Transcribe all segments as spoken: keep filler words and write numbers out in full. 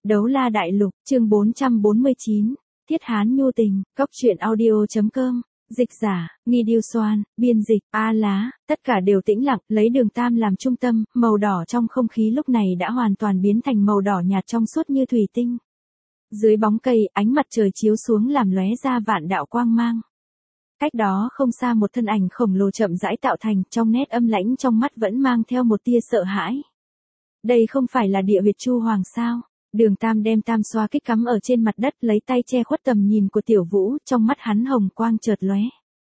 Đấu La Đại Lục, chương bốn trăm bốn mươi chín, Thiết Hán Nhu Tình, Cốc truyện audio.com, dịch giả, Nghi Điêu Soan, biên dịch, A Lá, tất cả đều tĩnh lặng, lấy Đường Tam làm trung tâm, màu đỏ trong không khí lúc này đã hoàn toàn biến thành màu đỏ nhạt trong suốt như thủy tinh. Dưới bóng cây, ánh mặt trời chiếu xuống làm lóe ra vạn đạo quang mang. Cách đó không xa một thân ảnh khổng lồ chậm rãi tạo thành, trong nét âm lãnh trong mắt vẫn mang theo một tia sợ hãi. Đây không phải là địa huyệt Chu Hoàng sao? Đường Tam đem tam xoa kích cắm ở trên mặt đất, lấy tay che khuất tầm nhìn của Tiểu Vũ, trong mắt hắn hồng quang chợt lóe.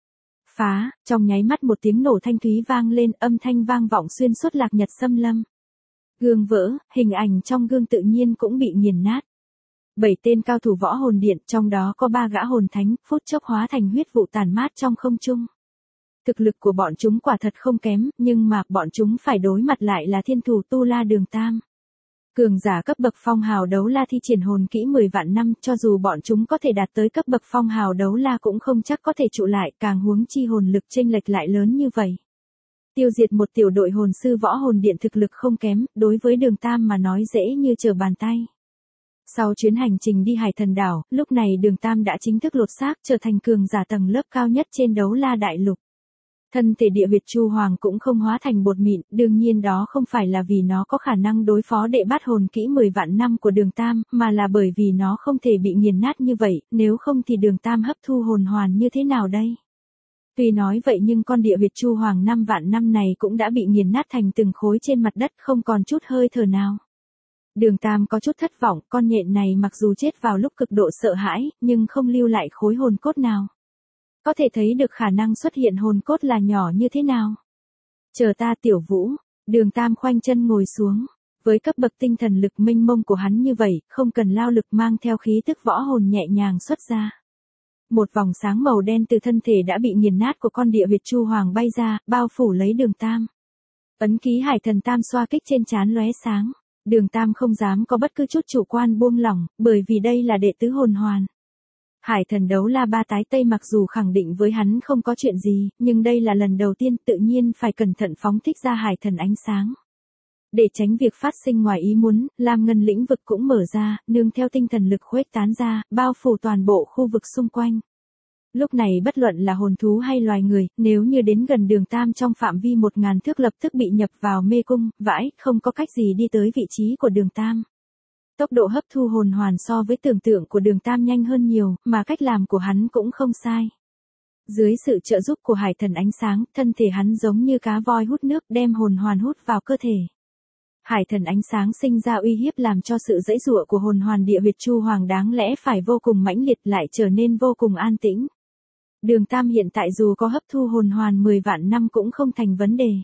Phá, trong nháy mắt một tiếng nổ thanh thúy vang lên, âm thanh vang vọng xuyên suốt Lạc Nhật Xâm Lâm. Gương vỡ, hình ảnh trong gương tự nhiên cũng bị nghiền nát. Bảy tên cao thủ võ hồn điện, trong đó có ba gã hồn thánh, phút chốc hóa thành huyết vụ tàn mát trong không trung. Thực lực của bọn chúng quả thật không kém, nhưng mà bọn chúng phải đối mặt lại là thiên thủ Tu La Đường Tam. Cường giả cấp bậc phong hào đấu la thi triển hồn kỹ mười vạn năm, cho dù bọn chúng có thể đạt tới cấp bậc phong hào đấu la cũng không chắc có thể trụ lại, càng huống chi hồn lực chênh lệch lại lớn như vậy. Tiêu diệt một tiểu đội hồn sư võ hồn điện thực lực không kém, đối với Đường Tam mà nói dễ như trở bàn tay. Sau chuyến hành trình đi Hải Thần Đảo, lúc này Đường Tam đã chính thức lột xác trở thành cường giả tầng lớp cao nhất trên Đấu La Đại Lục. Thân thể địa huyệt Chu Hoàng cũng không hóa thành bột mịn, đương nhiên đó không phải là vì nó có khả năng đối phó đệ bát hồn kỹ mười vạn năm của Đường Tam, mà là bởi vì nó không thể bị nghiền nát như vậy, nếu không thì Đường Tam hấp thu hồn hoàn như thế nào đây? Tuy nói vậy nhưng con địa huyệt Chu Hoàng năm vạn năm này cũng đã bị nghiền nát thành từng khối trên mặt đất, không còn chút hơi thở nào. Đường Tam có chút thất vọng, con nhện này mặc dù chết vào lúc cực độ sợ hãi, nhưng không lưu lại khối hồn cốt nào. Có thể thấy được khả năng xuất hiện hồn cốt là nhỏ như thế nào. Chờ ta Tiểu Vũ, Đường Tam khoanh chân ngồi xuống. Với cấp bậc tinh thần lực mênh mông của hắn như vậy, không cần lao lực mang theo khí tức võ hồn nhẹ nhàng xuất ra. Một vòng sáng màu đen từ thân thể đã bị nghiền nát của con địa huyệt Chu Hoàng bay ra, bao phủ lấy Đường Tam. Ấn ký Hải Thần Tam xoa kích trên trán lóe sáng. Đường Tam không dám có bất cứ chút chủ quan buông lỏng, bởi vì đây là đệ tứ hồn hoàn. Hải Thần Đấu La ba tái tây mặc dù khẳng định với hắn không có chuyện gì, nhưng đây là lần đầu tiên tự nhiên phải cẩn thận phóng thích ra Hải Thần ánh sáng. Để tránh việc phát sinh ngoài ý muốn, Lam Ngân lĩnh vực cũng mở ra, nương theo tinh thần lực khuếch tán ra, bao phủ toàn bộ khu vực xung quanh. Lúc này bất luận là hồn thú hay loài người, nếu như đến gần Đường Tam trong phạm vi một ngàn thước lập tức bị nhập vào mê cung, vãi, không có cách gì đi tới vị trí của Đường Tam. Tốc độ hấp thu hồn hoàn so với tưởng tượng của Đường Tam nhanh hơn nhiều, mà cách làm của hắn cũng không sai. Dưới sự trợ giúp của Hải Thần ánh sáng, thân thể hắn giống như cá voi hút nước đem hồn hoàn hút vào cơ thể. Hải Thần ánh sáng sinh ra uy hiếp làm cho sự giãy giụa của hồn hoàn địa huyệt Chu Hoàng đáng lẽ phải vô cùng mãnh liệt lại trở nên vô cùng an tĩnh. Đường Tam hiện tại dù có hấp thu hồn hoàn mười vạn năm cũng không thành vấn đề.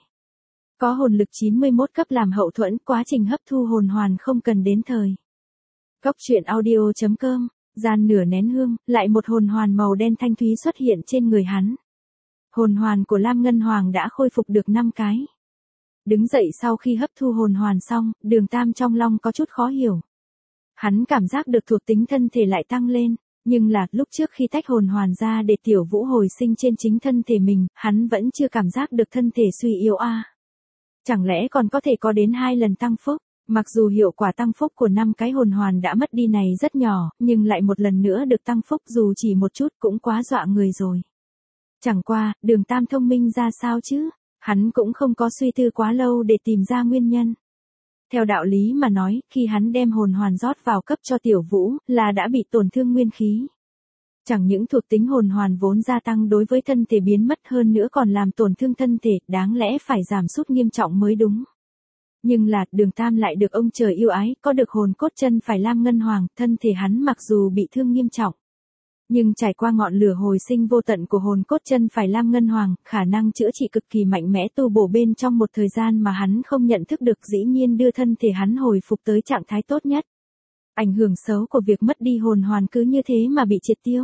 Có hồn lực chín mươi mốt cấp làm hậu thuẫn, quá trình hấp thu hồn hoàn không cần đến thời. Cốc truyện audio.com, gian nửa nén hương, lại một hồn hoàn màu đen thanh thúy xuất hiện trên người hắn. Hồn hoàn của Lam Ngân Hoàng đã khôi phục được năm cái. Đứng dậy sau khi hấp thu hồn hoàn xong, Đường Tam trong lòng có chút khó hiểu. Hắn cảm giác được thuộc tính thân thể lại tăng lên, nhưng là lúc trước khi tách hồn hoàn ra để Tiểu Vũ hồi sinh trên chính thân thể mình, hắn vẫn chưa cảm giác được thân thể suy yếu a. À. Chẳng lẽ còn có thể có đến hai lần tăng phúc? Mặc dù hiệu quả tăng phúc của năm cái hồn hoàn đã mất đi này rất nhỏ, nhưng lại một lần nữa được tăng phúc dù chỉ một chút cũng quá dọa người rồi. Chẳng qua, Đường Tam thông minh ra sao chứ? Hắn cũng không có suy tư quá lâu để tìm ra nguyên nhân. Theo đạo lý mà nói, khi hắn đem hồn hoàn rót vào cấp cho Tiểu Vũ, là đã bị tổn thương nguyên khí. Chẳng những thuộc tính hồn hoàn vốn gia tăng đối với thân thể biến mất hơn nữa còn làm tổn thương thân thể, đáng lẽ phải giảm sút nghiêm trọng mới đúng. Nhưng là, Đường Tam lại được ông trời yêu ái, có được hồn cốt chân phải Lam Ngân Hoàng, thân thể hắn mặc dù bị thương nghiêm trọng. Nhưng trải qua ngọn lửa hồi sinh vô tận của hồn cốt chân phải Lam Ngân Hoàng, khả năng chữa trị cực kỳ mạnh mẽ tu bổ bên trong một thời gian mà hắn không nhận thức được dĩ nhiên đưa thân thể hắn hồi phục tới trạng thái tốt nhất. Ảnh hưởng xấu của việc mất đi hồn hoàn cứ như thế mà bị triệt tiêu.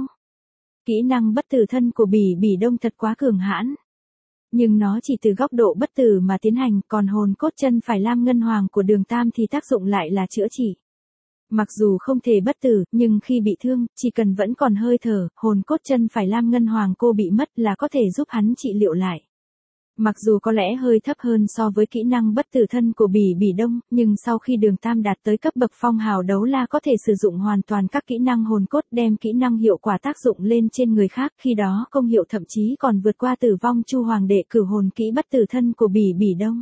Kỹ năng bất tử thân của Bỉ Bỉ Đông thật quá cường hãn. Nhưng nó chỉ từ góc độ bất tử mà tiến hành, còn hồn cốt chân phải Lam Ngân Hoàng của Đường Tam thì tác dụng lại là chữa trị. Mặc dù không thể bất tử, nhưng khi bị thương, chỉ cần vẫn còn hơi thở, hồn cốt chân phải Lam Ngân Hoàng cô bị mất là có thể giúp hắn trị liệu lại. Mặc dù có lẽ hơi thấp hơn so với kỹ năng bất tử thân của Bỉ Bỉ Đông, nhưng sau khi Đường Tam đạt tới cấp bậc phong hào đấu la có thể sử dụng hoàn toàn các kỹ năng hồn cốt, đem kỹ năng hiệu quả tác dụng lên trên người khác, khi đó công hiệu thậm chí còn vượt qua Tử Vong Chu Hoàng đệ cửu hồn kỹ bất tử thân của Bỉ Bỉ Đông.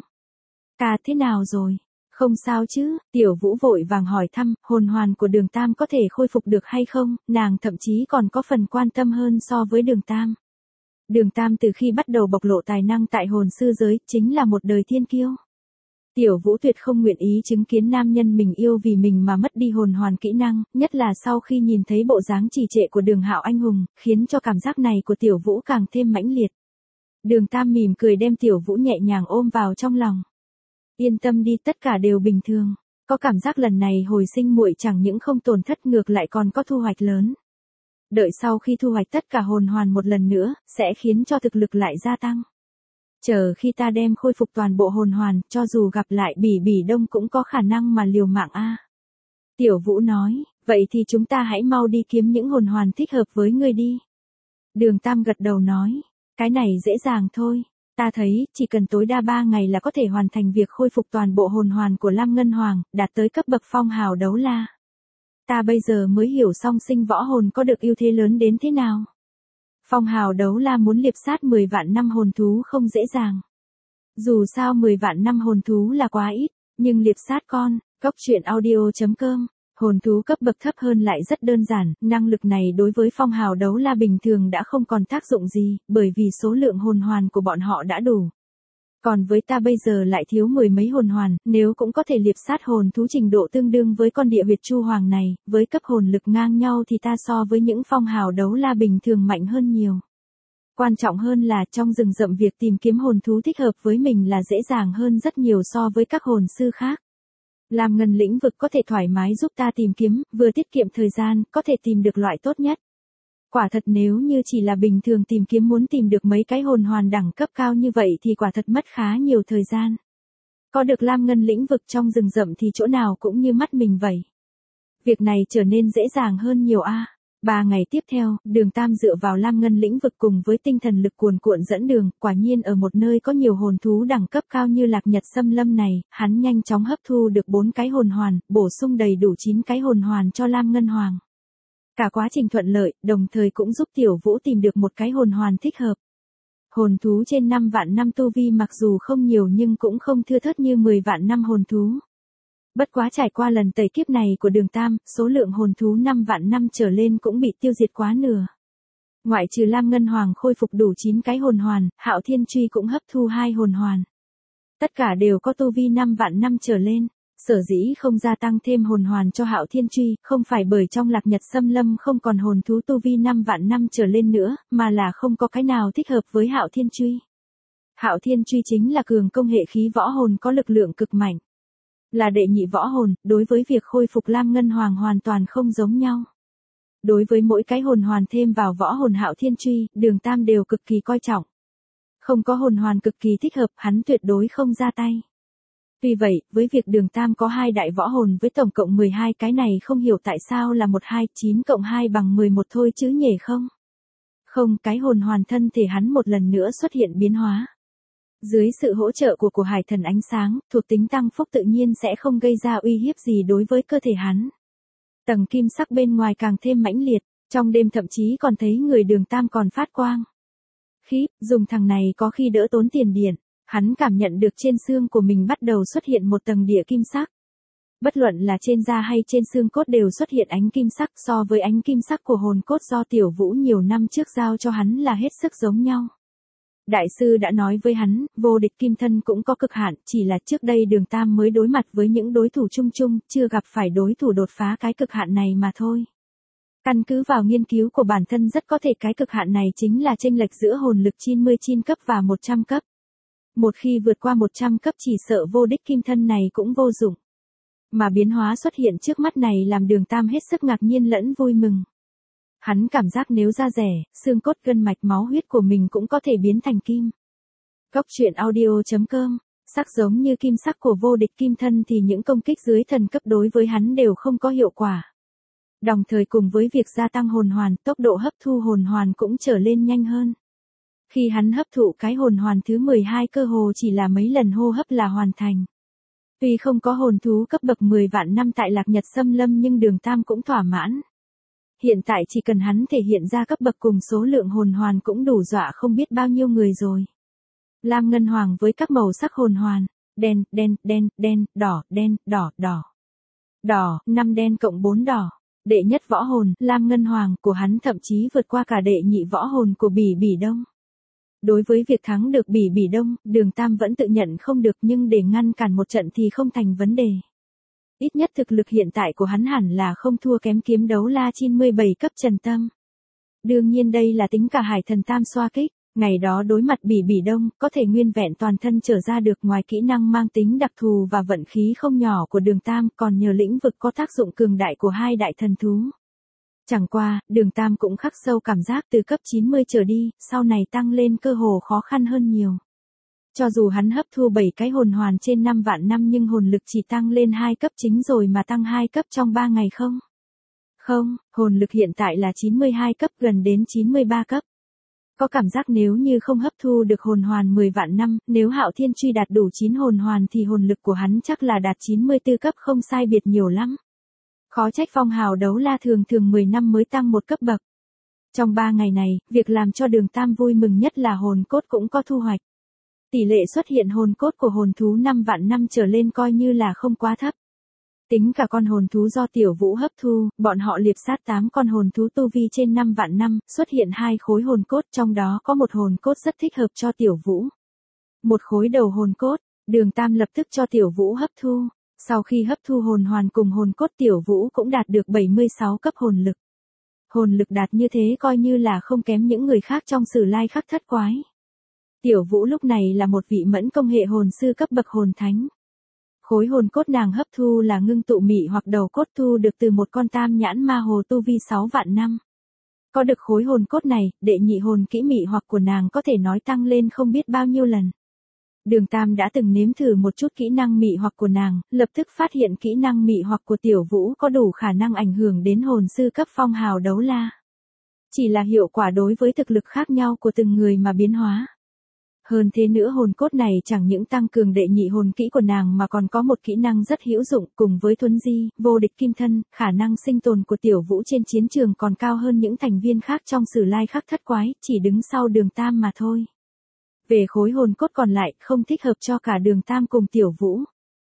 Ca thế nào rồi? Không sao chứ? Tiểu Vũ vội vàng hỏi thăm, hồn hoàn của Đường Tam có thể khôi phục được hay không, nàng thậm chí còn có phần quan tâm hơn so với Đường Tam. Đường Tam từ khi bắt đầu bộc lộ tài năng tại hồn sư giới, chính là một đời thiên kiêu. Tiểu Vũ tuyệt không nguyện ý chứng kiến nam nhân mình yêu vì mình mà mất đi hồn hoàn kỹ năng, nhất là sau khi nhìn thấy bộ dáng trì trệ của Đường Hạo anh hùng, khiến cho cảm giác này của Tiểu Vũ càng thêm mãnh liệt. Đường Tam mỉm cười đem Tiểu Vũ nhẹ nhàng ôm vào trong lòng. Yên tâm đi, tất cả đều bình thường. Có cảm giác lần này hồi sinh muội chẳng những không tổn thất ngược lại còn có thu hoạch lớn. Đợi sau khi thu hoạch tất cả hồn hoàn một lần nữa, sẽ khiến cho thực lực lại gia tăng. Chờ khi ta đem khôi phục toàn bộ hồn hoàn, cho dù gặp lại Bỉ Bỉ Đông cũng có khả năng mà liều mạng a. Tiểu Vũ nói, vậy thì chúng ta hãy mau đi kiếm những hồn hoàn thích hợp với ngươi đi. Đường Tam gật đầu nói, cái này dễ dàng thôi. Ta thấy, chỉ cần tối đa ba ngày là có thể hoàn thành việc khôi phục toàn bộ hồn hoàn của Lam Ngân Hoàng, đạt tới cấp bậc phong hào đấu la. Ta bây giờ mới hiểu song sinh võ hồn có được ưu thế lớn đến thế nào. Phong hào đấu la muốn liệp sát mười vạn năm hồn thú không dễ dàng. Dù sao mười vạn năm hồn thú là quá ít, nhưng liệp sát con, góc truyện audio chấm com, hồn thú cấp bậc thấp hơn lại rất đơn giản, năng lực này đối với phong hào đấu la bình thường đã không còn tác dụng gì, bởi vì số lượng hồn hoàn của bọn họ đã đủ. Còn với ta bây giờ lại thiếu mười mấy hồn hoàn, nếu cũng có thể liệp sát hồn thú trình độ tương đương với con địa huyệt chu hoàng này, với cấp hồn lực ngang nhau thì ta so với những phong hào đấu la bình thường mạnh hơn nhiều. Quan trọng hơn là trong rừng rậm việc tìm kiếm hồn thú thích hợp với mình là dễ dàng hơn rất nhiều so với các hồn sư khác. Làm ngân lĩnh vực có thể thoải mái giúp ta tìm kiếm, vừa tiết kiệm thời gian, có thể tìm được loại tốt nhất. Quả thật nếu như chỉ là bình thường tìm kiếm muốn tìm được mấy cái hồn hoàn đẳng cấp cao như vậy thì quả thật mất khá nhiều thời gian. Có được Lam Ngân lĩnh vực trong rừng rậm thì chỗ nào cũng như mắt mình vậy. Việc này trở nên dễ dàng hơn nhiều a. À. Ba ngày tiếp theo, Đường Tam dựa vào Lam Ngân lĩnh vực cùng với tinh thần lực cuồn cuộn dẫn đường, quả nhiên ở một nơi có nhiều hồn thú đẳng cấp cao như Lạc Nhật Xâm Lâm này, hắn nhanh chóng hấp thu được bốn cái hồn hoàn, bổ sung đầy đủ chín cái hồn hoàn cho Lam Ngân Hoàng. Cả quá trình thuận lợi, đồng thời cũng giúp Tiểu Vũ tìm được một cái hồn hoàn thích hợp. Hồn thú trên năm vạn năm tu vi mặc dù không nhiều nhưng cũng không thưa thớt như mười vạn năm hồn thú. Bất quá trải qua lần tẩy kiếp này của Đường Tam, số lượng hồn thú năm vạn năm trở lên cũng bị tiêu diệt quá nửa. Ngoại trừ Lam Ngân Hoàng khôi phục đủ chín cái hồn hoàn, Hạo Thiên Truy cũng hấp thu hai hồn hoàn. Tất cả đều có tu vi năm vạn năm trở lên. Sở dĩ không gia tăng thêm hồn hoàn cho Hạo Thiên Truy, không phải bởi trong Lạc Nhật Xâm Lâm không còn hồn thú tu vi năm vạn năm trở lên nữa, mà là không có cái nào thích hợp với Hạo Thiên Truy. Hạo Thiên Truy chính là cường công hệ khí võ hồn có lực lượng cực mạnh. Là đệ nhị võ hồn, đối với việc khôi phục Lam Ngân Hoàng hoàn toàn không giống nhau. Đối với mỗi cái hồn hoàn thêm vào võ hồn Hạo Thiên Truy, Đường Tam đều cực kỳ coi trọng. Không có hồn hoàn cực kỳ thích hợp, hắn tuyệt đối không ra tay. Tuy vậy, với việc Đường Tam có hai đại võ hồn với tổng cộng mười hai cái này không hiểu tại sao là một hai chín cộng hai bằng mười một thôi chứ nhỉ không? Không, cái hồn hoàn thân thể hắn một lần nữa xuất hiện biến hóa. Dưới sự hỗ trợ của của hải thần ánh sáng, thuộc tính tăng phúc tự nhiên sẽ không gây ra uy hiếp gì đối với cơ thể hắn. Tầng kim sắc bên ngoài càng thêm mãnh liệt, trong đêm thậm chí còn thấy người Đường Tam còn phát quang. Khiếp, dùng thằng này có khi đỡ tốn tiền điện. Hắn cảm nhận được trên xương của mình bắt đầu xuất hiện một tầng địa kim sắc. Bất luận là trên da hay trên xương cốt đều xuất hiện ánh kim sắc, so với ánh kim sắc của hồn cốt do Tiểu Vũ nhiều năm trước giao cho hắn là hết sức giống nhau. Đại sư đã nói với hắn, vô địch kim thân cũng có cực hạn, chỉ là trước đây Đường Tam mới đối mặt với những đối thủ chung chung, chưa gặp phải đối thủ đột phá cái cực hạn này mà thôi. Căn cứ vào nghiên cứu của bản thân rất có thể cái cực hạn này chính là chênh lệch giữa hồn lực chín mươi chín cấp và một trăm cấp. Một khi vượt qua một trăm cấp chỉ sợ vô địch kim thân này cũng vô dụng. Mà biến hóa xuất hiện trước mắt này làm Đường Tam hết sức ngạc nhiên lẫn vui mừng. Hắn cảm giác nếu da rẻ, xương cốt gân mạch máu huyết của mình cũng có thể biến thành kim. Góc truyện audio chấm com, sắc giống như kim sắc của vô địch kim thân thì những công kích dưới thần cấp đối với hắn đều không có hiệu quả. Đồng thời cùng với việc gia tăng hồn hoàn, tốc độ hấp thu hồn hoàn cũng trở lên nhanh hơn. Khi hắn hấp thụ cái hồn hoàn thứ mười hai cơ hồ chỉ là mấy lần hô hấp là hoàn thành. Tuy không có hồn thú cấp bậc mười vạn năm tại Lạc Nhật Xâm Lâm nhưng Đường Tam cũng thỏa mãn. Hiện tại chỉ cần hắn thể hiện ra cấp bậc cùng số lượng hồn hoàn cũng đủ dọa không biết bao nhiêu người rồi. Lam ngân hoàng với các màu sắc hồn hoàn, đen, đen, đen, đen, đỏ, đen, đỏ, đỏ. Đỏ, năm đen cộng bốn đỏ. Đệ nhất võ hồn, Lam ngân hoàng của hắn thậm chí vượt qua cả đệ nhị võ hồn của Bỉ Bỉ Đông. Đối với việc thắng được Bỉ Bỉ Đông, Đường Tam vẫn tự nhận không được nhưng để ngăn cản một trận thì không thành vấn đề. Ít nhất thực lực hiện tại của hắn hẳn là không thua kém kiếm đấu la chín mươi bảy cấp Trần Tâm. Đương nhiên đây là tính cả Hải Thần Tam xoa kích, ngày đó đối mặt Bỉ Bỉ Đông, có thể nguyên vẹn toàn thân trở ra được ngoài kỹ năng mang tính đặc thù và vận khí không nhỏ của Đường Tam còn nhờ lĩnh vực có tác dụng cường đại của hai đại thần thú. Chẳng qua, Đường Tam cũng khắc sâu cảm giác từ cấp chín mươi trở đi, sau này tăng lên cơ hồ khó khăn hơn nhiều. Cho dù hắn hấp thu bảy cái hồn hoàn trên năm vạn năm nhưng hồn lực chỉ tăng lên hai cấp chính rồi mà tăng hai cấp trong ba ngày không? Không, hồn lực hiện tại là chín mươi hai cấp gần đến chín mươi ba cấp. Có cảm giác nếu như không hấp thu được hồn hoàn mười vạn năm, nếu Hạo Thiên Truy đạt đủ chín hồn hoàn thì hồn lực của hắn chắc là đạt chín mươi tư cấp không sai biệt nhiều lắm. Khó trách phong hào đấu la thường thường mười năm mới tăng một cấp bậc. Trong ba ngày này, việc làm cho Đường Tam vui mừng nhất là hồn cốt cũng có thu hoạch. Tỷ lệ xuất hiện hồn cốt của hồn thú năm vạn năm trở lên coi như là không quá thấp. Tính cả con hồn thú do Tiểu Vũ hấp thu, bọn họ liệp sát tám con hồn thú tu vi trên năm vạn năm, xuất hiện hai khối hồn cốt trong đó có một hồn cốt rất thích hợp cho Tiểu Vũ. Một khối đầu hồn cốt, Đường Tam lập tức cho Tiểu Vũ hấp thu. Sau khi hấp thu hồn hoàn cùng hồn cốt Tiểu Vũ cũng đạt được bảy mươi sáu cấp hồn lực. Hồn lực đạt như thế coi như là không kém những người khác trong Sử Lai Khắc Thất Quái. Tiểu Vũ lúc này là một vị mẫn công hệ hồn sư cấp bậc hồn thánh. Khối hồn cốt nàng hấp thu là ngưng tụ mị hoặc đầu cốt thu được từ một con tam nhãn ma hồ tu vi sáu vạn năm. Có được khối hồn cốt này, đệ nhị hồn kỹ mị hoặc của nàng có thể nói tăng lên không biết bao nhiêu lần. Đường Tam đã từng nếm thử một chút kỹ năng mị hoặc của nàng, lập tức phát hiện kỹ năng mị hoặc của Tiểu Vũ có đủ khả năng ảnh hưởng đến hồn sư cấp phong hào đấu la. Chỉ là hiệu quả đối với thực lực khác nhau của từng người mà biến hóa. Hơn thế nữa hồn cốt này chẳng những tăng cường đệ nhị hồn kỹ của nàng mà còn có một kỹ năng rất hữu dụng cùng với thuấn di, vô địch kim thân, khả năng sinh tồn của Tiểu Vũ trên chiến trường còn cao hơn những thành viên khác trong Sử Lai Khắc Thất Quái, chỉ đứng sau Đường Tam mà thôi. Về khối hồn cốt còn lại không thích hợp cho cả Đường Tam cùng Tiểu Vũ.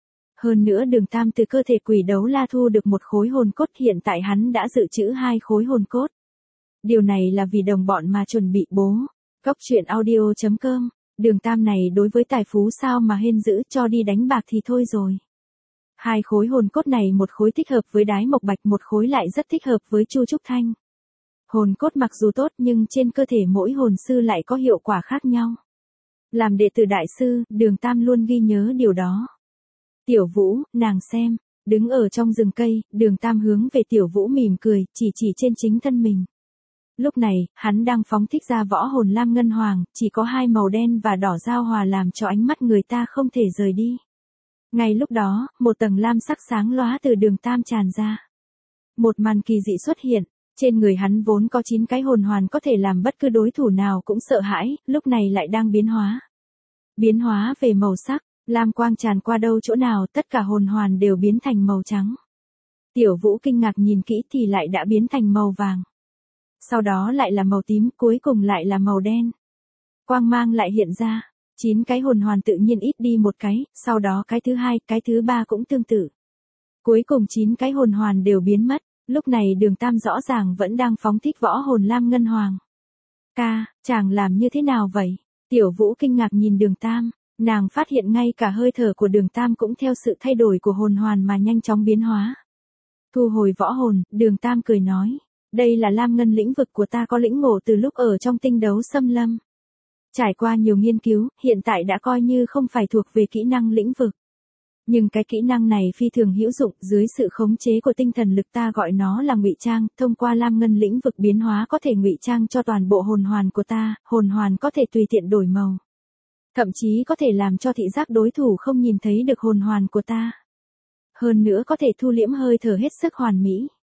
Hơn nữa Đường Tam từ cơ thể quỷ đấu la thu được một khối hồn cốt, hiện tại hắn đã dự trữ hai khối hồn cốt. Điều này là vì đồng bọn mà chuẩn bị bố. Cóc truyện audio chấm com. Đường Tam này đối với tài phú sao mà hên dữ, cho đi đánh bạc thì thôi rồi. Hai khối hồn cốt này một khối thích hợp với Đái Mộc Bạch, một khối lại rất thích hợp với Chu Trúc Thanh. Hồn cốt mặc dù tốt nhưng trên cơ thể mỗi hồn sư lại có hiệu quả khác nhau. Làm đệ tử đại sư, Đường Tam luôn ghi nhớ điều đó. Tiểu Vũ, nàng xem, đứng ở trong rừng cây, Đường Tam hướng về Tiểu Vũ mỉm cười, chỉ chỉ trên chính thân mình. Lúc này, hắn đang phóng thích ra võ hồn lam ngân hoàng, chỉ có hai màu đen và đỏ giao hòa làm cho ánh mắt người ta không thể rời đi. Ngay lúc đó, một tầng lam sắc sáng lóa từ Đường Tam tràn ra. Một màn kỳ dị xuất hiện, trên người hắn vốn có chín cái hồn hoàn có thể làm bất cứ đối thủ nào cũng sợ hãi, lúc này lại đang biến hóa. Biến hóa về màu sắc, lam quang tràn qua đâu chỗ nào tất cả hồn hoàn đều biến thành màu trắng. Tiểu Vũ kinh ngạc nhìn kỹ thì lại đã biến thành màu vàng. Sau đó lại là màu tím, cuối cùng lại là màu đen. Quang mang lại hiện ra, chín cái hồn hoàn tự nhiên ít đi một cái, sau đó cái thứ hai, cái thứ ba cũng tương tự. Cuối cùng chín cái hồn hoàn đều biến mất, lúc này Đường Tam rõ ràng vẫn đang phóng thích võ hồn lam ngân hoàng. Ca, chàng làm như thế nào vậy? Tiểu Vũ kinh ngạc nhìn Đường Tam, nàng phát hiện ngay cả hơi thở của Đường Tam cũng theo sự thay đổi của hồn hoàn mà nhanh chóng biến hóa. Thu hồi võ hồn, Đường Tam cười nói. Đây là lam ngân lĩnh vực của ta có lĩnh ngộ từ lúc ở trong tinh đấu xâm lâm. Trải qua nhiều nghiên cứu, hiện tại đã coi như không phải thuộc về kỹ năng lĩnh vực. Nhưng cái kỹ năng này phi thường hữu dụng, dưới sự khống chế của tinh thần lực ta gọi nó là ngụy trang, thông qua lam ngân lĩnh vực biến hóa có thể ngụy trang cho toàn bộ hồn hoàn của ta, hồn hoàn có thể tùy tiện đổi màu. Thậm chí có thể làm cho thị giác đối thủ không nhìn thấy được hồn hoàn của ta. Hơn nữa có thể thu liễm hơi thở hết sức hoàn mỹ.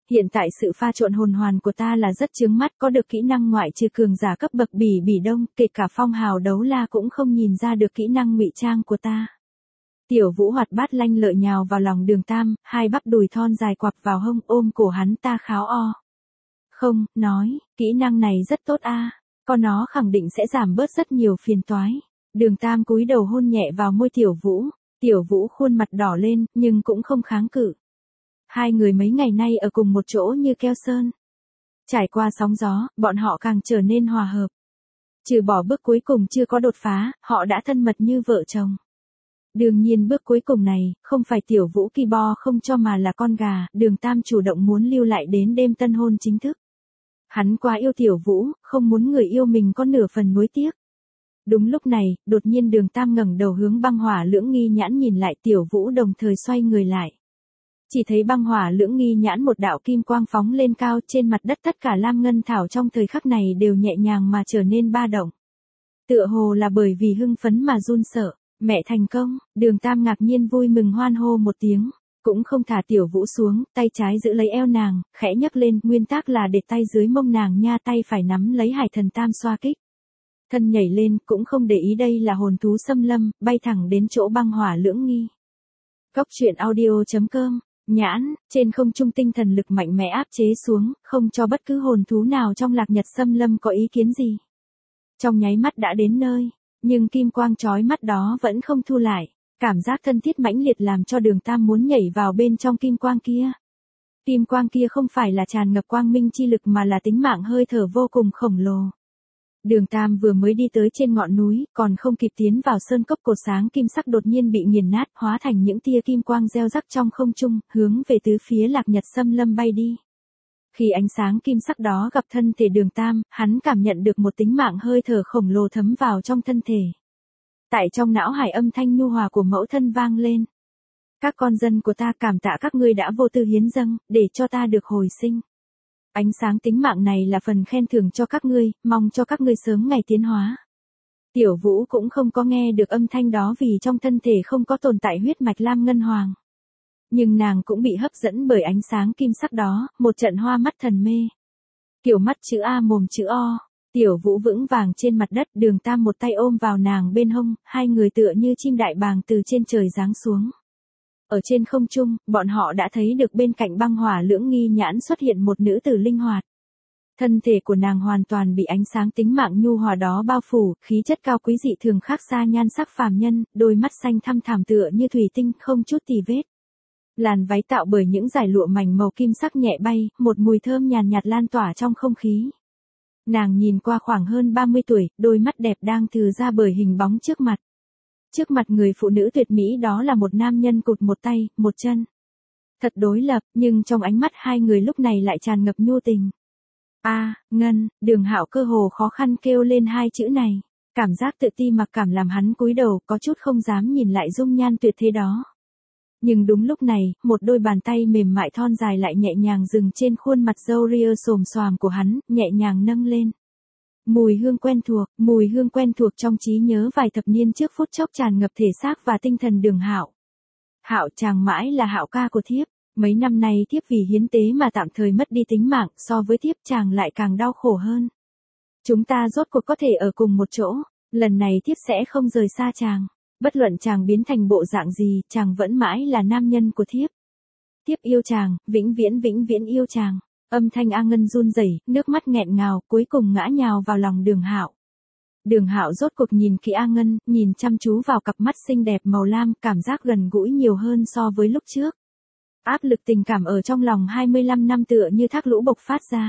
hiện tại sự pha trộn hồn hoàn của ta là rất chướng mắt, có được kỹ năng ngoại trừ cường giả cấp bậc bỉ bỉ đông, kể cả phong hào đấu la cũng không nhìn ra được kỹ năng ngụy trang của ta. Tiểu Vũ hoạt bát lanh lợi nhào vào lòng Đường Tam, hai bắp đùi thon dài quặp vào hông ôm cổ hắn ta kháo o. Không, nói, kỹ năng này rất tốt a, có nó khẳng định sẽ giảm bớt rất nhiều phiền toái. Đường Tam cúi đầu hôn nhẹ vào môi Tiểu Vũ, Tiểu Vũ khuôn mặt đỏ lên, nhưng cũng không kháng cự. Hai người mấy ngày nay ở cùng một chỗ như keo sơn. Trải qua sóng gió, bọn họ càng trở nên hòa hợp. Trừ bỏ bước cuối cùng chưa có đột phá, họ đã thân mật như vợ chồng. Đương nhiên bước cuối cùng này, không phải Tiểu Vũ ki bo không cho mà là con gà, Đường Tam chủ động muốn lưu lại đến đêm tân hôn chính thức. Hắn quá yêu Tiểu Vũ, không muốn người yêu mình có nửa phần nuối tiếc. Đúng lúc này, đột nhiên Đường Tam ngẩng đầu hướng Băng Hỏa Lưỡng Nghi Nhãn nhìn lại, Tiểu Vũ đồng thời xoay người lại. Chỉ thấy Băng Hỏa Lưỡng Nghi Nhãn một đạo kim quang phóng lên cao, trên mặt đất tất cả lam ngân thảo trong thời khắc này đều nhẹ nhàng mà trở nên ba động. Tựa hồ là bởi vì hưng phấn mà run sợ. Mẹ thành công, Đường Tam ngạc nhiên vui mừng hoan hô một tiếng, cũng không thả Tiểu Vũ xuống, tay trái giữ lấy eo nàng, khẽ nhấc lên, nguyên tắc là để tay dưới mông nàng nha, tay phải nắm lấy Hải Thần Tam xoa kích. Thân nhảy lên, cũng không để ý đây là hồn thú xâm lâm, bay thẳng đến chỗ Băng Hỏa Lưỡng Nghi. Cốc truyện audio chấm com, nhãn, trên không trung tinh thần lực mạnh mẽ áp chế xuống, không cho bất cứ hồn thú nào trong Lạc Nhật xâm lâm có ý kiến gì. Trong nháy mắt đã đến nơi. Nhưng kim quang chói mắt đó vẫn không thu lại, cảm giác thân thiết mãnh liệt làm cho Đường Tam muốn nhảy vào bên trong kim quang kia. Kim quang kia không phải là tràn ngập quang minh chi lực mà là tính mạng hơi thở vô cùng khổng lồ. Đường Tam vừa mới đi tới trên ngọn núi, còn không kịp tiến vào sơn cốc, cột sáng kim sắc đột nhiên bị nghiền nát, hóa thành những tia kim quang reo rắc trong không trung, hướng về tứ phía Lạc Nhật xâm lâm bay đi. Khi ánh sáng kim sắc đó gặp thân thể Đường Tam, hắn cảm nhận được một tính mạng hơi thở khổng lồ thấm vào trong thân thể. Tại trong não hải âm thanh nhu hòa của mẫu thân vang lên. Các con dân của ta, cảm tạ các ngươi đã vô tư hiến dâng, để cho ta được hồi sinh. Ánh sáng tính mạng này là phần khen thưởng cho các ngươi, mong cho các ngươi sớm ngày tiến hóa. Tiểu Vũ cũng không có nghe được âm thanh đó vì trong thân thể không có tồn tại huyết mạch lam ngân hoàng. Nhưng nàng cũng bị hấp dẫn bởi ánh sáng kim sắc đó, một trận hoa mắt thần mê. Kiểu mắt chữ A mồm chữ O, Tiểu Vũ vững vàng trên mặt đất, Đường Tam một tay ôm vào nàng bên hông, hai người tựa như chim đại bàng từ trên trời giáng xuống. Ở trên không trung, bọn họ đã thấy được bên cạnh Băng Hỏa Lưỡng Nghi Nhãn xuất hiện một nữ tử linh hoạt. Thân thể của nàng hoàn toàn bị ánh sáng tính mạng nhu hòa đó bao phủ, khí chất cao quý dị thường khác xa nhan sắc phàm nhân, đôi mắt xanh thăm thẳm tựa như thủy tinh, không chút tì vết. Làn váy tạo bởi những dải lụa mảnh màu kim sắc nhẹ bay, một mùi thơm nhàn nhạt lan tỏa trong không khí. Nàng nhìn qua khoảng hơn ba mươi tuổi, đôi mắt đẹp đang thừ ra bởi hình bóng trước mặt. Trước mặt người phụ nữ tuyệt mỹ đó là một nam nhân cụt một tay, một chân. Thật đối lập, nhưng trong ánh mắt hai người lúc này lại tràn ngập nhu tình. A, Ngân, Đường Hạo cơ hồ khó khăn kêu lên hai chữ này. Cảm giác tự ti mặc cảm làm hắn cúi đầu, có chút không dám nhìn lại dung nhan tuyệt thế đó. Nhưng đúng lúc này, một đôi bàn tay mềm mại thon dài lại nhẹ nhàng dừng trên khuôn mặt râu ria xồm xoàm của hắn, nhẹ nhàng nâng lên. Mùi hương quen thuộc, mùi hương quen thuộc trong trí nhớ vài thập niên trước phút chốc tràn ngập thể xác và tinh thần Đường Hạo. Hạo chàng mãi là Hạo ca của thiếp, mấy năm nay thiếp vì hiến tế mà tạm thời mất đi tính mạng, so với thiếp chàng lại càng đau khổ hơn. Chúng ta rốt cuộc có thể ở cùng một chỗ, lần này thiếp sẽ không rời xa chàng. Bất luận chàng biến thành bộ dạng gì, chàng vẫn mãi là nam nhân của thiếp. Thiếp yêu chàng, vĩnh viễn vĩnh viễn yêu chàng. Âm thanh A Ngân run rẩy, nước mắt nghẹn ngào, cuối cùng ngã nhào vào lòng Đường Hạo. Đường Hạo rốt cuộc nhìn kỹ A Ngân, nhìn chăm chú vào cặp mắt xinh đẹp màu lam, cảm giác gần gũi nhiều hơn so với lúc trước. Áp lực tình cảm ở trong lòng hai mươi lăm năm tựa như thác lũ bộc phát ra.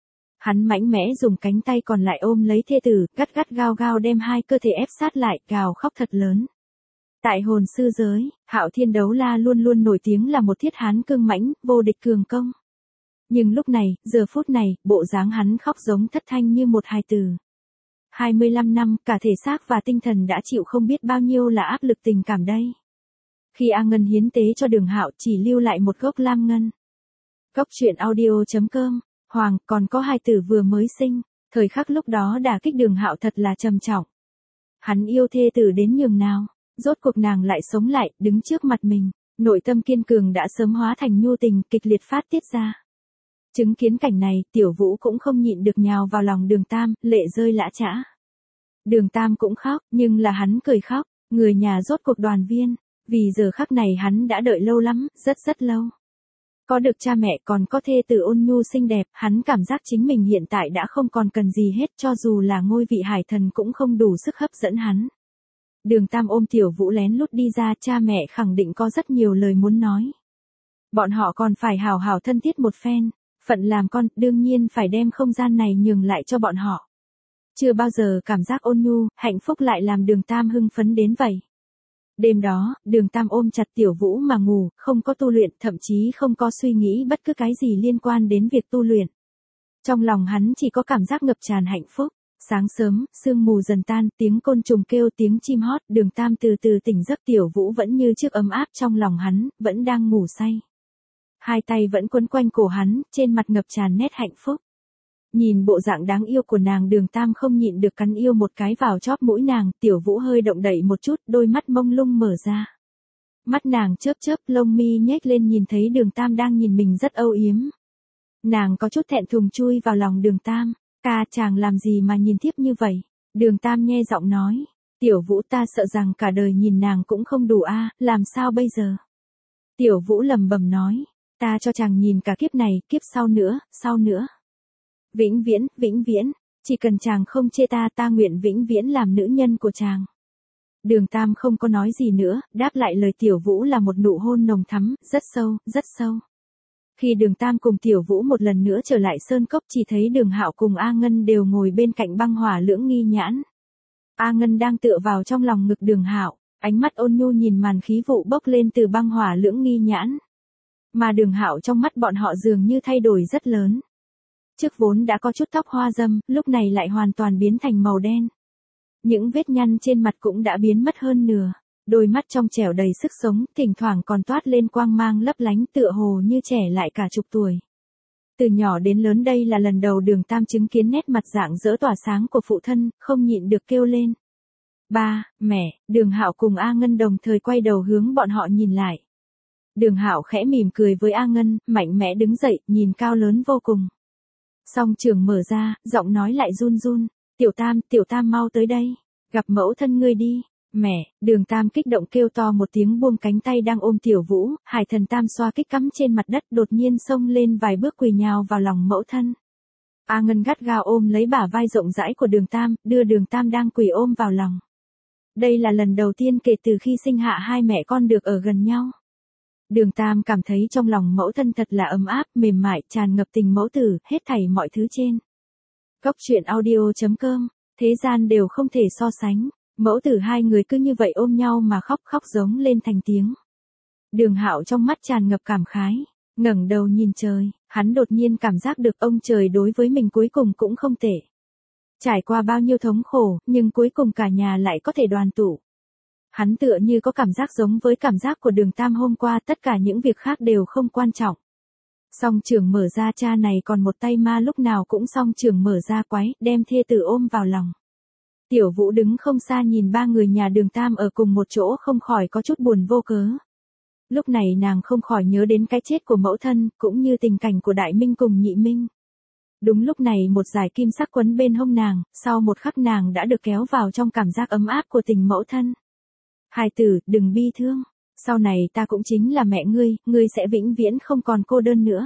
Hắn mạnh mẽ dùng cánh tay còn lại ôm lấy thê tử, gắt gắt gao gao đem hai cơ thể ép sát lại, gào khóc thật lớn. Tại hồn sư giới, Hạo Thiên Đấu La luôn luôn nổi tiếng là một thiết hán cương mãnh, vô địch cường công. Nhưng lúc này, giờ phút này, bộ dáng hắn khóc giống thất thanh như một hài tử. hai mươi lăm năm, cả thể xác và tinh thần đã chịu không biết bao nhiêu là áp lực tình cảm đây. Khi A Ngân hiến tế cho Đường Hạo chỉ lưu lại một gốc lam ngân. Cốc truyện audio chấm com, Hoàng, còn có hai tử vừa mới sinh, thời khắc lúc đó đả kích Đường Hạo thật là trầm trọng. Hắn yêu thê tử đến nhường nào, rốt cuộc nàng lại sống lại, đứng trước mặt mình, nội tâm kiên cường đã sớm hóa thành nhu tình, kịch liệt phát tiết ra. Chứng kiến cảnh này, Tiểu Vũ cũng không nhịn được nhào vào lòng Đường Tam, lệ rơi lã chã. Đường Tam cũng khóc, nhưng là hắn cười khóc, người nhà rốt cuộc đoàn viên, vì giờ khắc này hắn đã đợi lâu lắm, rất rất lâu. Có được cha mẹ còn có thê tử ôn nhu xinh đẹp, hắn cảm giác chính mình hiện tại đã không còn cần gì hết, cho dù là ngôi vị hải thần cũng không đủ sức hấp dẫn hắn. Đường Tam ôm Tiểu Vũ lén lút đi ra, cha mẹ khẳng định có rất nhiều lời muốn nói. Bọn họ còn phải hào hào thân thiết một phen, phận làm con, đương nhiên phải đem không gian này nhường lại cho bọn họ. Chưa bao giờ cảm giác ôn nhu, hạnh phúc lại làm Đường Tam hưng phấn đến vậy. Đêm đó, Đường Tam ôm chặt Tiểu Vũ mà ngủ, không có tu luyện, thậm chí không có suy nghĩ bất cứ cái gì liên quan đến việc tu luyện. Trong lòng hắn chỉ có cảm giác ngập tràn hạnh phúc. Sáng sớm, sương mù dần tan, tiếng côn trùng kêu, tiếng chim hót, Đường Tam từ từ tỉnh giấc, Tiểu Vũ vẫn như trước ấm áp trong lòng hắn, vẫn đang ngủ say. Hai tay vẫn quấn quanh cổ hắn, trên mặt ngập tràn nét hạnh phúc. Nhìn bộ dạng đáng yêu của nàng, Đường Tam không nhịn được cắn yêu một cái vào chóp mũi nàng, Tiểu Vũ hơi động đậy một chút, đôi mắt mông lung mở ra. Mắt nàng chớp chớp, lông mi nhếch lên, nhìn thấy Đường Tam đang nhìn mình rất âu yếm. Nàng có chút thẹn thùng chui vào lòng Đường Tam, ca chàng làm gì mà nhìn thiếp như vậy? Đường Tam nhe giọng nói, Tiểu Vũ ta sợ rằng cả đời nhìn nàng cũng không đủ a, làm sao bây giờ? Tiểu Vũ lầm bầm nói, ta cho chàng nhìn cả kiếp này, kiếp sau nữa, sau nữa. Vĩnh viễn, vĩnh viễn, chỉ cần chàng không chê ta, ta nguyện vĩnh viễn làm nữ nhân của chàng. Đường Tam không có nói gì nữa, đáp lại lời Tiểu Vũ là một nụ hôn nồng thắm, rất sâu, rất sâu. Khi Đường Tam cùng Tiểu Vũ một lần nữa trở lại sơn cốc, chỉ thấy Đường Hạo cùng A Ngân đều ngồi bên cạnh băng hỏa lưỡng nghi nhãn. A Ngân đang tựa vào trong lòng ngực Đường Hạo, ánh mắt ôn nhu nhìn màn khí vụ bốc lên từ băng hỏa lưỡng nghi nhãn. Mà Đường Hạo trong mắt bọn họ dường như thay đổi rất lớn. Trước vốn đã có chút tóc hoa râm, lúc này lại hoàn toàn biến thành màu đen. Những vết nhăn trên mặt cũng đã biến mất hơn nửa. Đôi mắt trong trẻo đầy sức sống, thỉnh thoảng còn toát lên quang mang lấp lánh, tựa hồ như trẻ lại cả chục tuổi. Từ nhỏ đến lớn đây là lần đầu Đường Tam chứng kiến nét mặt rạng rỡ tỏa sáng của phụ thân, không nhịn được kêu lên. Ba, mẹ, Đường Hạo cùng A Ngân đồng thời quay đầu hướng bọn họ nhìn lại. Đường Hạo khẽ mỉm cười với A Ngân, mạnh mẽ đứng dậy, nhìn cao lớn vô cùng. Song trường mở ra, giọng nói lại run run, Tiểu Tam, Tiểu Tam mau tới đây, gặp mẫu thân ngươi đi. Mẹ, Đường Tam kích động kêu to một tiếng, buông cánh tay đang ôm Tiểu Vũ, Hải Thần Tam xoa kích cắm trên mặt đất, đột nhiên xông lên vài bước quỳ nhào vào lòng mẫu thân. A Ngân gắt gao ôm lấy bả vai rộng rãi của Đường Tam, đưa Đường Tam đang quỳ ôm vào lòng. Đây là lần đầu tiên kể từ khi sinh hạ hai mẹ con được ở gần nhau. Đường Tam cảm thấy trong lòng mẫu thân thật là ấm áp, mềm mại, tràn ngập tình mẫu tử, hết thảy mọi thứ trên. Cốc truyện audio chấm com, thế gian đều không thể so sánh. Mẫu tử hai người cứ như vậy ôm nhau mà khóc khóc giống lên thành tiếng. Đường Hạo trong mắt tràn ngập cảm khái, ngẩng đầu nhìn trời, hắn đột nhiên cảm giác được ông trời đối với mình cuối cùng cũng không tệ. Trải qua bao nhiêu thống khổ, nhưng cuối cùng cả nhà lại có thể đoàn tụ. Hắn tựa như có cảm giác giống với cảm giác của Đường Tam hôm qua, tất cả những việc khác đều không quan trọng. Song trường mở ra, cha này còn một tay ma, lúc nào cũng song trường mở ra quái, đem thê tử ôm vào lòng. Tiểu Vũ đứng không xa nhìn ba người nhà Đường Tam ở cùng một chỗ, không khỏi có chút buồn vô cớ. Lúc này nàng không khỏi nhớ đến cái chết của mẫu thân, cũng như tình cảnh của Đại Minh cùng Nhị Minh. Đúng lúc này một dải kim sắc quấn bên hông nàng, sau một khắc nàng đã được kéo vào trong cảm giác ấm áp của tình mẫu thân. Hài tử, đừng bi thương, sau này ta cũng chính là mẹ ngươi, ngươi sẽ vĩnh viễn không còn cô đơn nữa.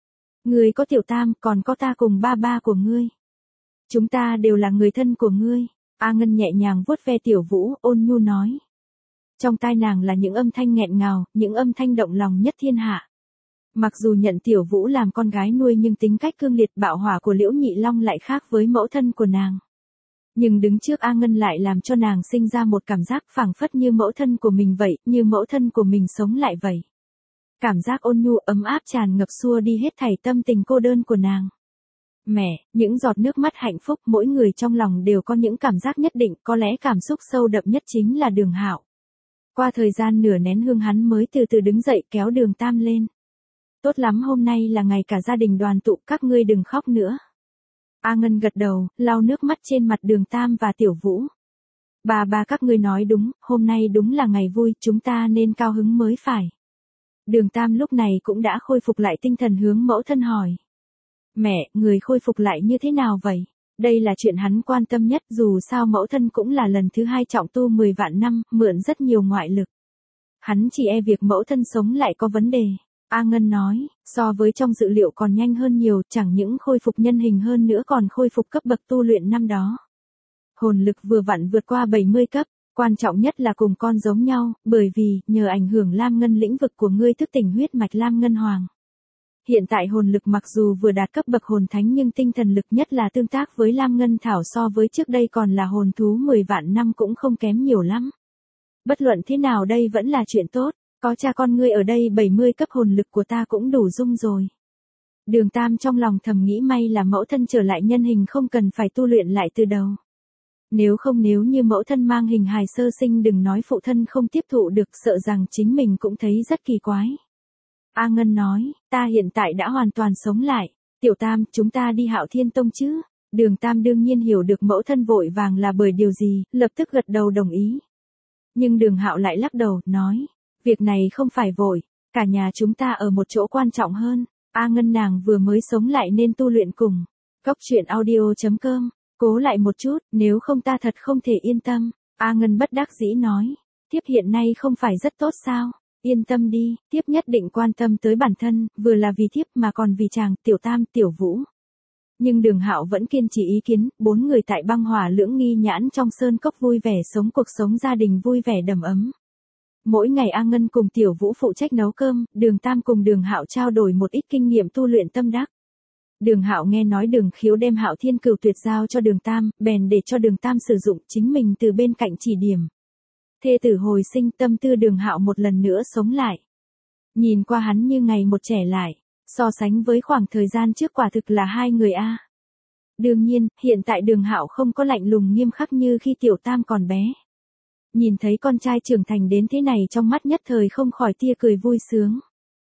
Ngươi có Tiểu Tam, còn có ta cùng ba ba của ngươi. Chúng ta đều là người thân của ngươi. A Ngân nhẹ nhàng vuốt ve Tiểu Vũ, ôn nhu nói. Trong tai nàng là những âm thanh nghẹn ngào, những âm thanh động lòng nhất thiên hạ. Mặc dù nhận Tiểu Vũ làm con gái nuôi, nhưng tính cách cương liệt bạo hỏa của Liễu Nhị Long lại khác với mẫu thân của nàng. Nhưng đứng trước A Ngân lại làm cho nàng sinh ra một cảm giác phảng phất như mẫu thân của mình vậy, như mẫu thân của mình sống lại vậy. Cảm giác ôn nhu ấm áp tràn ngập xua đi hết thảy tâm tình cô đơn của nàng. Mẹ, những giọt nước mắt hạnh phúc, mỗi người trong lòng đều có những cảm giác nhất định, có lẽ cảm xúc sâu đậm nhất chính là Đường Hạo. Qua thời gian nửa nén hương hắn mới từ từ đứng dậy kéo Đường Tam lên. Tốt lắm, hôm nay là ngày cả gia đình đoàn tụ, các ngươi đừng khóc nữa. A Ngân gật đầu, lau nước mắt trên mặt Đường Tam và Tiểu Vũ. Bà bà các ngươi nói đúng, hôm nay đúng là ngày vui, chúng ta nên cao hứng mới phải. Đường Tam lúc này cũng đã khôi phục lại tinh thần, hướng mẫu thân hỏi. Mẹ, người khôi phục lại như thế nào vậy? Đây là chuyện hắn quan tâm nhất, dù sao mẫu thân cũng là lần thứ hai trọng tu mười vạn năm, mượn rất nhiều ngoại lực. Hắn chỉ e việc mẫu thân sống lại có vấn đề. A Ngân nói, so với trong dự liệu còn nhanh hơn nhiều, chẳng những khôi phục nhân hình hơn nữa còn khôi phục cấp bậc tu luyện năm đó. Hồn lực vừa vặn vượt qua bảy mươi cấp, quan trọng nhất là cùng con giống nhau, bởi vì, nhờ ảnh hưởng Lam Ngân lĩnh vực của ngươi thức tỉnh huyết mạch Lam Ngân Hoàng. Hiện tại hồn lực mặc dù vừa đạt cấp bậc hồn thánh nhưng tinh thần lực nhất là tương tác với Lam Ngân Thảo so với trước đây còn là hồn thú mười vạn năm cũng không kém nhiều lắm. Bất luận thế nào đây vẫn là chuyện tốt, có cha con ngươi ở đây bảy mươi cấp hồn lực của ta cũng đủ dung rồi. Đường Tam trong lòng thầm nghĩ may là mẫu thân trở lại nhân hình không cần phải tu luyện lại từ đầu. Nếu không nếu như mẫu thân mang hình hài sơ sinh đừng nói phụ thân không tiếp thụ được sợ rằng chính mình cũng thấy rất kỳ quái. A Ngân nói, ta hiện tại đã hoàn toàn sống lại, Tiểu Tam chúng ta đi Hạo Thiên Tông chứ. Đường Tam đương nhiên hiểu được mẫu thân vội vàng là bởi điều gì, lập tức gật đầu đồng ý. Nhưng Đường Hạo lại lắc đầu, nói, việc này không phải vội, cả nhà chúng ta ở một chỗ quan trọng hơn. A Ngân nàng vừa mới sống lại nên tu luyện cùng. Cốc truyện audio chấm com, cố lại một chút, nếu không ta thật không thể yên tâm. A Ngân bất đắc dĩ nói, tiếp hiện nay không phải rất tốt sao? Yên tâm đi, tiếp nhất định quan tâm tới bản thân, vừa là vì thiếp mà còn vì chàng, Tiểu Tam, Tiểu Vũ. Nhưng Đường Hạo vẫn kiên trì ý kiến, bốn người tại băng hỏa lưỡng nghi nhãn trong sơn cốc vui vẻ sống cuộc sống gia đình vui vẻ đầm ấm. Mỗi ngày A Ngân cùng Tiểu Vũ phụ trách nấu cơm, Đường Tam cùng Đường Hạo trao đổi một ít kinh nghiệm tu luyện tâm đắc. Đường Hạo nghe nói Đường Khiếu đem Hạo Thiên Cửu Tuyệt giao cho Đường Tam, bèn để cho Đường Tam sử dụng, chính mình từ bên cạnh chỉ điểm. Thê tử hồi sinh, tâm tư Đường Hạo một lần nữa sống lại. Nhìn qua hắn như ngày một trẻ lại, so sánh với khoảng thời gian trước quả thực là hai người a. Đương nhiên, hiện tại Đường Hạo không có lạnh lùng nghiêm khắc như khi Tiểu Tam còn bé. Nhìn thấy con trai trưởng thành đến thế này trong mắt nhất thời không khỏi tia cười vui sướng.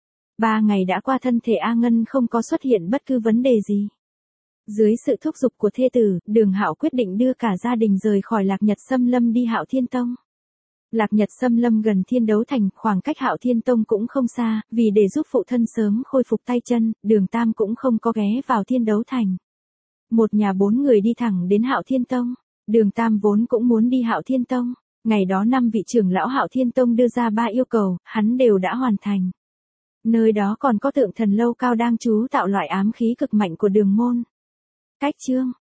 Ba ngày đã qua thân thể A Ngân không có xuất hiện bất cứ vấn đề gì. Dưới sự thúc giục của thê tử, Đường Hạo quyết định đưa cả gia đình rời khỏi Lạc Nhật Xâm Lâm đi Hạo Thiên Tông. Lạc Nhật Xâm Lâm gần Thiên Đấu Thành, khoảng cách Hạo Thiên Tông cũng không xa, vì để giúp phụ thân sớm khôi phục tay chân, Đường Tam cũng không có ghé vào Thiên Đấu Thành. Một nhà bốn người đi thẳng đến Hạo Thiên Tông. Đường Tam vốn cũng muốn đi Hạo Thiên Tông. Ngày đó năm vị trưởng lão Hạo Thiên Tông đưa ra ba yêu cầu, hắn đều đã hoàn thành. Nơi đó còn có tượng thần lâu cao đang trú tạo loại ám khí cực mạnh của Đường môn. Cách chương